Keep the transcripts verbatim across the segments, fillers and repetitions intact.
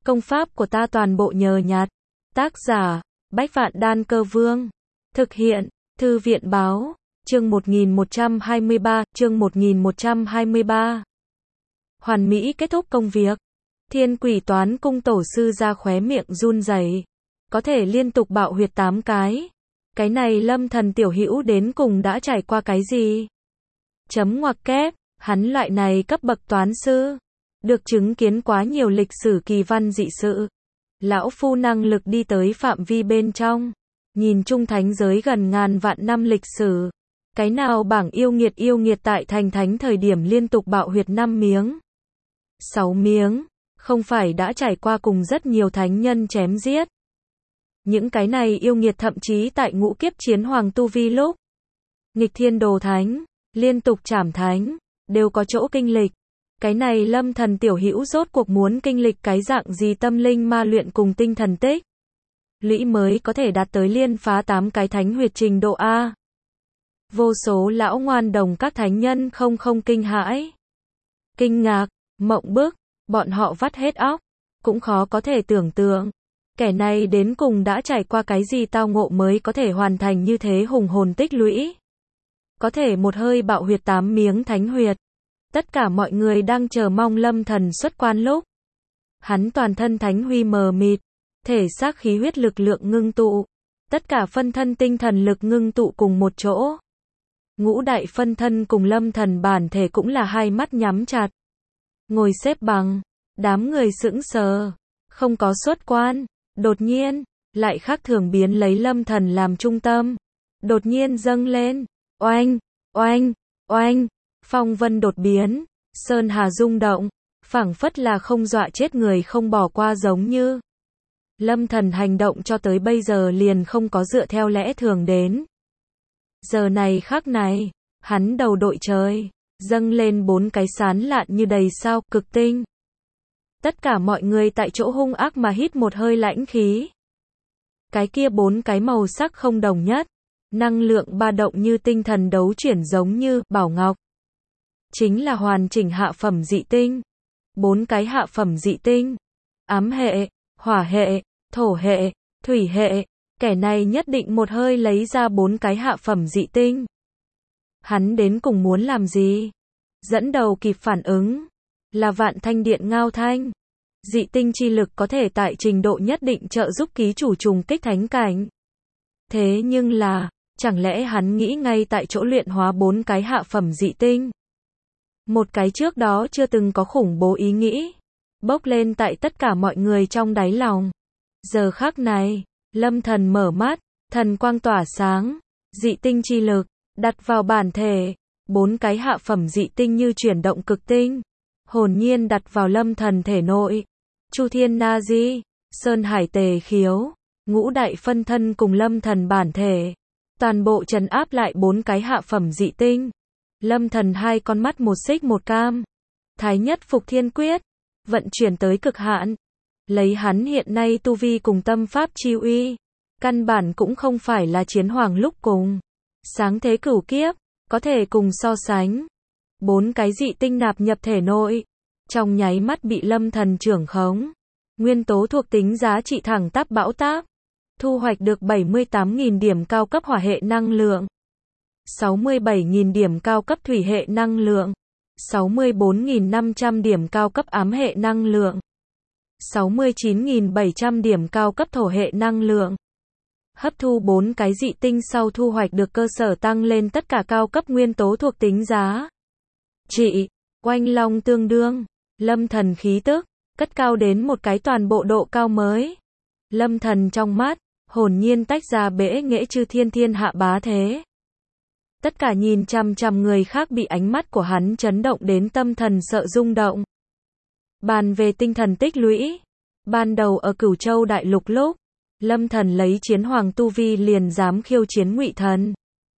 Công pháp của ta toàn bộ nhờ nhặt. Tác giả, Bách Vạn Đan Cơ Vương. Thực hiện, Thư viện Báo. Chương một nghìn một trăm hai mươi ba, chương một nghìn một trăm hai mươi ba. Hoàn mỹ kết thúc công việc. Thiên Quỷ Toán Cung tổ sư ra khóe miệng run rẩy. Có thể liên tục bạo huyệt tám cái. Cái này Lâm Thần tiểu hữu đến cùng đã trải qua cái gì? Chấm ngoặc kép, hắn loại này cấp bậc toán sư, được chứng kiến quá nhiều lịch sử kỳ văn dị sự. Lão phu năng lực đi tới phạm vi bên trong, nhìn chung thánh giới gần ngàn vạn năm lịch sử. Cái nào bảng yêu nghiệt yêu nghiệt tại thành thánh thời điểm liên tục bạo huyệt năm miếng, sáu miếng, không phải đã trải qua cùng rất nhiều thánh nhân chém giết. Những cái này yêu nghiệt thậm chí tại ngũ kiếp chiến hoàng tu vi lúc nghịch thiên đồ thánh, liên tục trảm thánh, đều có chỗ kinh lịch. Cái này Lâm Thần tiểu hữu rốt cuộc muốn kinh lịch cái dạng gì tâm linh ma luyện cùng tinh thần tích lũy mới có thể đạt tới liên phá tám cái thánh huyệt trình độ A. Vô số lão ngoan đồng các thánh nhân không không kinh hãi, kinh ngạc, mộng bức, bọn họ vắt hết óc, cũng khó có thể tưởng tượng. Kẻ này đến cùng đã trải qua cái gì tao ngộ mới có thể hoàn thành như thế hùng hồn tích lũy. Có thể một hơi bạo huyệt tám miếng thánh huyệt. Tất cả mọi người đang chờ mong Lâm Thần xuất quan lúc. Hắn toàn thân thánh huy mờ mịt, thể xác khí huyết lực lượng ngưng tụ. Tất cả phân thân tinh thần lực ngưng tụ cùng một chỗ. Ngũ đại phân thân cùng Lâm Thần bản thể cũng là hai mắt nhắm chặt. Ngồi xếp bằng, đám người sững sờ, không có xuất quan. Đột nhiên, lại khác thường biến lấy Lâm Thần làm trung tâm. Đột nhiên dâng lên, oanh, oanh, oanh, phong vân đột biến, sơn hà rung động, phảng phất là không dọa chết người không bỏ qua giống như. Lâm Thần hành động cho tới bây giờ liền không có dựa theo lẽ thường đến. Giờ này khắc này, hắn đầu đội trời, dâng lên bốn cái sán lạn như đầy sao, cực tinh. Tất cả mọi người tại chỗ hung ác mà hít một hơi lãnh khí. Cái kia bốn cái màu sắc không đồng nhất, năng lượng ba động như tinh thần đấu chuyển giống như bảo ngọc. Chính là hoàn chỉnh hạ phẩm dị tinh. Bốn cái hạ phẩm dị tinh. Ám hệ, hỏa hệ, thổ hệ, thủy hệ. Kẻ này nhất định một hơi lấy ra bốn cái hạ phẩm dị tinh. Hắn đến cùng muốn làm gì? Dẫn đầu kịp phản ứng là Vạn Thanh Điện Ngao Thanh. Dị tinh chi lực có thể tại trình độ nhất định trợ giúp ký chủ trùng kích thánh cảnh. Thế nhưng là, chẳng lẽ hắn nghĩ ngay tại chỗ luyện hóa bốn cái hạ phẩm dị tinh? Một cái trước đó chưa từng có khủng bố ý nghĩ, bốc lên tại tất cả mọi người trong đáy lòng. Giờ khắc này, Lâm Thần mở mắt, thần quang tỏa sáng, dị tinh chi lực, đặt vào bản thể, bốn cái hạ phẩm dị tinh như chuyển động cực tinh, hồn nhiên đặt vào Lâm Thần thể nội. Chu Thiên Na Di, Sơn Hải Tề Khiếu, ngũ đại phân thân cùng Lâm Thần bản thể, toàn bộ trấn áp lại bốn cái hạ phẩm dị tinh. Lâm Thần hai con mắt một xích một cam, Thái Nhất Phục Thiên Quyết, vận chuyển tới cực hạn. Lấy hắn hiện nay tu vi cùng tâm pháp chi uy, căn bản cũng không phải là chiến hoàng lúc cùng sáng thế cửu kiếp có thể cùng so sánh. Bốn cái dị tinh nạp nhập thể nội, trong nháy mắt bị Lâm Thần trưởng khống. Nguyên tố thuộc tính giá trị thẳng tắp bão táp, thu hoạch được bảy mươi tám nghìn điểm cao cấp hỏa hệ năng lượng, sáu mươi bảy nghìn điểm cao cấp thủy hệ năng lượng, sáu mươi bốn nghìn năm trăm điểm cao cấp ám hệ năng lượng, sáu mươi chín nghìn bảy trăm điểm cao cấp thổ hệ năng lượng. Hấp thu bốn cái dị tinh sau thu hoạch được cơ sở tăng lên tất cả cao cấp nguyên tố thuộc tính giá trị. Oanh long tương đương, Lâm Thần khí tức cất cao đến một cái toàn bộ độ cao mới. Lâm Thần trong mắt hồn nhiên tách ra bẽ nghệ chư thiên thiên hạ bá thế. Tất cả nhìn chằm chằm người khác bị ánh mắt của hắn chấn động đến tâm thần sợ rung động. Bàn về tinh thần tích lũy, ban đầu ở Cửu Châu đại lục lúc, Lâm Thần lấy chiến hoàng tu vi liền dám khiêu chiến Ngụy Thần.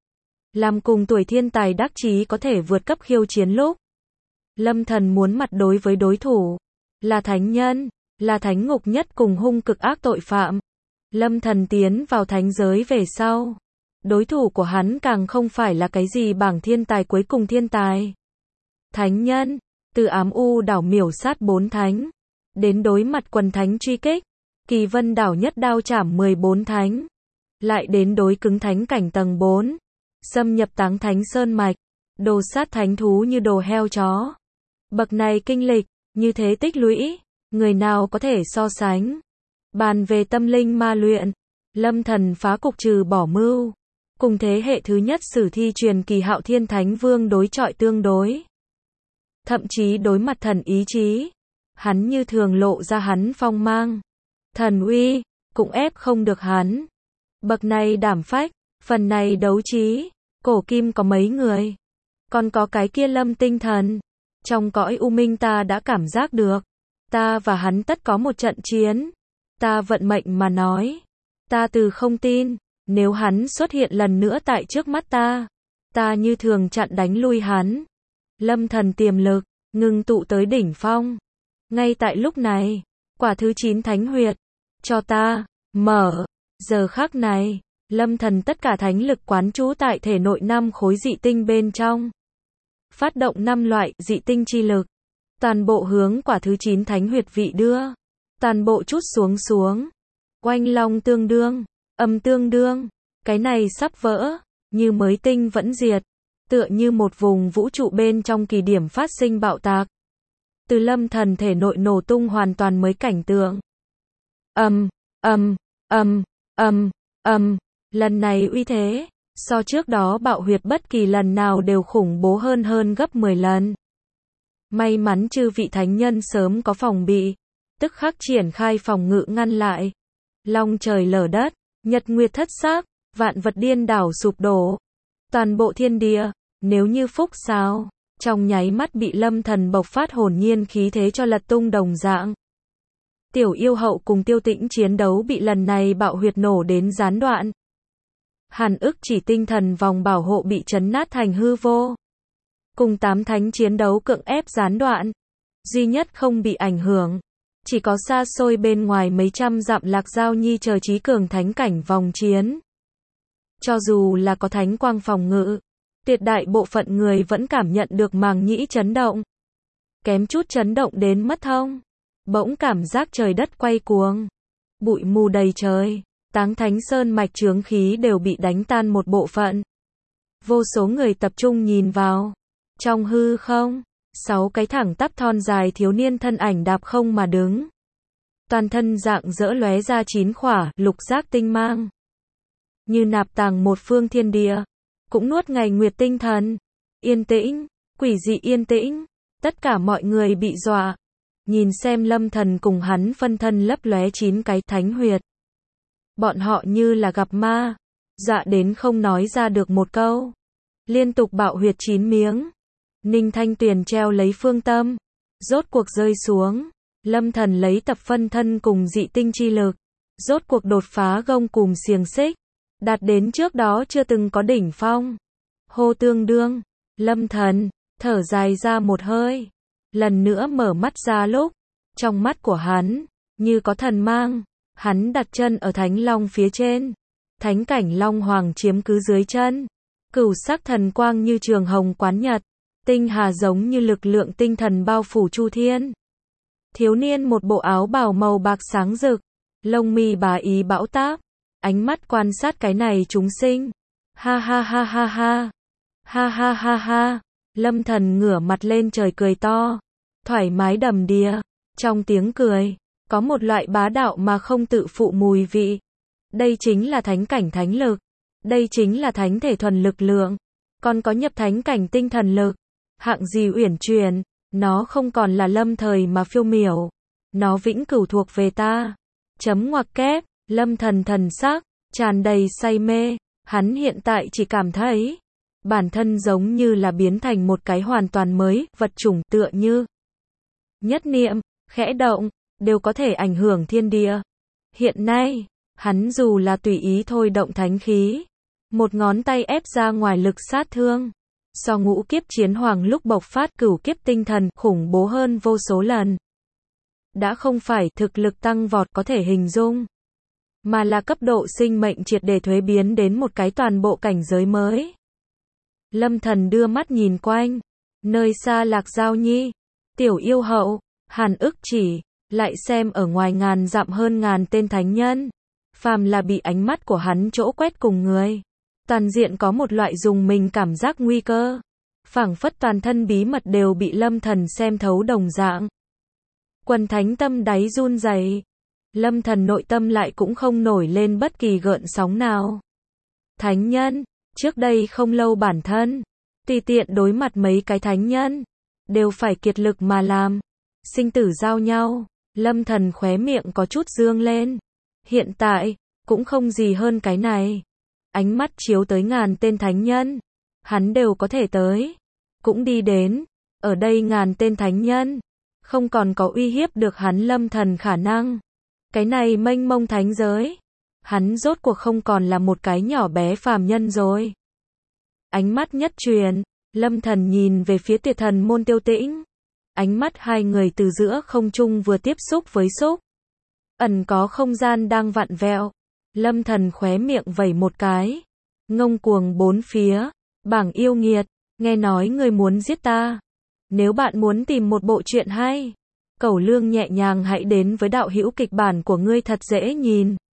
Làm cùng tuổi thiên tài đắc chí có thể vượt cấp khiêu chiến lúc, Lâm Thần muốn mặt đối với đối thủ là thánh nhân, là thánh ngục nhất cùng hung cực ác tội phạm. Lâm Thần tiến vào thánh giới về sau, đối thủ của hắn càng không phải là cái gì bảng thiên tài cuối cùng thiên tài. Thánh nhân, từ ám u đảo miểu sát bốn thánh, đến đối mặt quần thánh truy kích, Kỳ Vân đảo nhất đao chảm mười bốn thánh, lại đến đối cứng thánh cảnh tầng bốn, xâm nhập Táng Thánh Sơn mạch, đồ sát thánh thú như đồ heo chó. Bậc này kinh lịch, như thế tích lũy, người nào có thể so sánh. Bàn về tâm linh ma luyện, Lâm Thần phá cục trừ bỏ mưu, cùng thế hệ thứ nhất sử thi truyền kỳ Hạo Thiên Thánh Vương đối chọi tương đối. Thậm chí đối mặt thần ý chí, hắn như thường lộ ra hắn phong mang, thần uy, cũng ép không được hắn. Bậc này đảm phách, phần này đấu trí, cổ kim có mấy người. Còn có cái kia Lâm tinh thần, trong cõi u minh ta đã cảm giác được, ta và hắn tất có một trận chiến. Ta vận mệnh mà nói, ta từ không tin, nếu hắn xuất hiện lần nữa tại trước mắt ta, ta như thường chặn đánh lui hắn. Lâm Thần tiềm lực, ngừng tụ tới đỉnh phong. Ngay tại lúc này, quả thứ chín thánh huyệt, cho ta, mở. Giờ khắc này, Lâm Thần tất cả thánh lực quán trú tại thể nội năm khối dị tinh bên trong. Phát động năm loại dị tinh chi lực, toàn bộ hướng quả thứ chín thánh huyệt vị đưa. Toàn bộ chút xuống xuống. Oanh long tương đương, âm tương đương, cái này sắp vỡ, như mới tinh vẫn diệt, tựa như một vùng vũ trụ bên trong kỳ điểm phát sinh bạo tạc. Từ Lâm Thần thể nội nổ tung hoàn toàn mới cảnh tượng. Ầm, ầm, ầm, ầm, ầm, lần này uy thế, so trước đó bạo huyệt bất kỳ lần nào đều khủng bố hơn hơn gấp mười lần. May mắn chư vị thánh nhân sớm có phòng bị, tức khắc triển khai phòng ngự ngăn lại. Long trời lở đất, nhật nguyệt thất xác, vạn vật điên đảo sụp đổ. Toàn bộ thiên địa, nếu như phúc sao, trong nháy mắt bị Lâm Thần bộc phát hồn nhiên khí thế cho lật tung đồng dạng. Tiểu yêu hậu cùng Tiêu Tĩnh chiến đấu bị lần này bạo huyệt nổ đến gián đoạn. Hàn ức chỉ tinh thần vòng bảo hộ bị chấn nát thành hư vô. Cùng tám thánh chiến đấu cưỡng ép gián đoạn. Duy nhất không bị ảnh hưởng, chỉ có xa xôi bên ngoài mấy trăm dặm Lạc Giao Nhi chờ trí cường thánh cảnh vòng chiến. Cho dù là có thánh quang phòng ngự, tuyệt đại bộ phận người vẫn cảm nhận được màng nhĩ chấn động. Kém chút chấn động đến mất thông. Bỗng cảm giác trời đất quay cuồng. Bụi mù đầy trời, Táng Thánh Sơn mạch chướng khí đều bị đánh tan một bộ phận. Vô số người tập trung nhìn vào. Trong hư không, sáu cái thẳng tắp thon dài thiếu niên thân ảnh đạp không mà đứng. Toàn thân dạng dỡ lóe ra chín khỏa lục giác tinh mang. Như nạp tàng một phương thiên địa, cũng nuốt ngày nguyệt tinh thần. Yên tĩnh, quỷ dị yên tĩnh, tất cả mọi người bị dọa. Nhìn xem Lâm Thần cùng hắn phân thân lấp lóe chín cái thánh huyệt. Bọn họ như là gặp ma, dọa đến không nói ra được một câu. Liên tục bạo huyệt chín miếng. Ninh Thanh Tuyền treo lấy phương tâm, rốt cuộc rơi xuống. Lâm Thần lấy tập phân thân cùng dị tinh chi lực, rốt cuộc đột phá gông cùm xiềng xích, đạt đến trước đó chưa từng có đỉnh phong. Hô tương đương, Lâm Thần thở dài ra một hơi, lần nữa mở mắt ra lúc, trong mắt của hắn như có thần mang, hắn đặt chân ở Thánh Long phía trên, thánh cảnh Long Hoàng chiếm cứ dưới chân, cửu sắc thần quang như trường hồng quán nhật, tinh hà giống như lực lượng tinh thần bao phủ chu thiên. Thiếu niên một bộ áo bào màu bạc sáng rực, lông mi bá ý bão táp, ánh mắt quan sát cái này chúng sinh. Ha ha ha ha ha. Ha ha ha ha. Lâm Thần ngửa mặt lên trời cười to, thoải mái đầm đìa, trong tiếng cười có một loại bá đạo mà không tự phụ mùi vị. Đây chính là thánh cảnh thánh lực, đây chính là thánh thể thuần lực lượng, còn có nhập thánh cảnh tinh thần lực, hạng gì uyển chuyển, nó không còn là lâm thời mà phiêu miểu, nó vĩnh cửu thuộc về ta. Chấm ngoặc kép, Lâm Thần thần sắc tràn đầy say mê, hắn hiện tại chỉ cảm thấy bản thân giống như là biến thành một cái hoàn toàn mới vật chủng, tựa như nhất niệm khẽ động đều có thể ảnh hưởng thiên địa. Hiện nay, hắn dù là tùy ý thôi động thánh khí, một ngón tay ép ra ngoài lực sát thương, so ngũ kiếp chiến hoàng lúc bộc phát cửu kiếp tinh thần khủng bố hơn vô số lần. Đã không phải thực lực tăng vọt có thể hình dung, mà là cấp độ sinh mệnh triệt để thuế biến đến một cái toàn bộ cảnh giới mới. Lâm Thần đưa mắt nhìn quanh, nơi xa Lạc Giao Nhi, Tiểu Yêu Hậu, Hàn ức chỉ, lại xem ở ngoài ngàn dặm hơn ngàn tên thánh nhân. Phàm là bị ánh mắt của hắn chỗ quét cùng người, toàn diện có một loại dùng mình cảm giác nguy cơ. Phảng phất toàn thân bí mật đều bị Lâm Thần xem thấu đồng dạng. Quần thánh tâm đáy run rẩy. Lâm Thần nội tâm lại cũng không nổi lên bất kỳ gợn sóng nào. Thánh nhân, trước đây không lâu bản thân, tùy tiện đối mặt mấy cái thánh nhân, đều phải kiệt lực mà làm. Sinh tử giao nhau, Lâm Thần khóe miệng có chút dương lên. Hiện tại, cũng không gì hơn cái này. Ánh mắt chiếu tới ngàn tên thánh nhân, hắn đều có thể tới, cũng đi đến. Ở đây ngàn tên thánh nhân, không còn có uy hiếp được hắn Lâm Thần khả năng. Cái này mênh mông thánh giới, hắn rốt cuộc không còn là một cái nhỏ bé phàm nhân rồi. Ánh mắt nhất truyền, Lâm Thần nhìn về phía Tuyệt Thần môn Tiêu Tĩnh. Ánh mắt hai người từ giữa không trung vừa tiếp xúc với xúc. Ẩn có không gian đang vặn vẹo. Lâm Thần khóe miệng vẩy một cái. Ngông cuồng bốn phía. Bảng yêu nghiệt, nghe nói người muốn giết ta. Nếu bạn muốn tìm một bộ truyện hay, Cẩu Lương nhẹ nhàng hãy đến với đạo hữu kịch bản của ngươi thật dễ nhìn.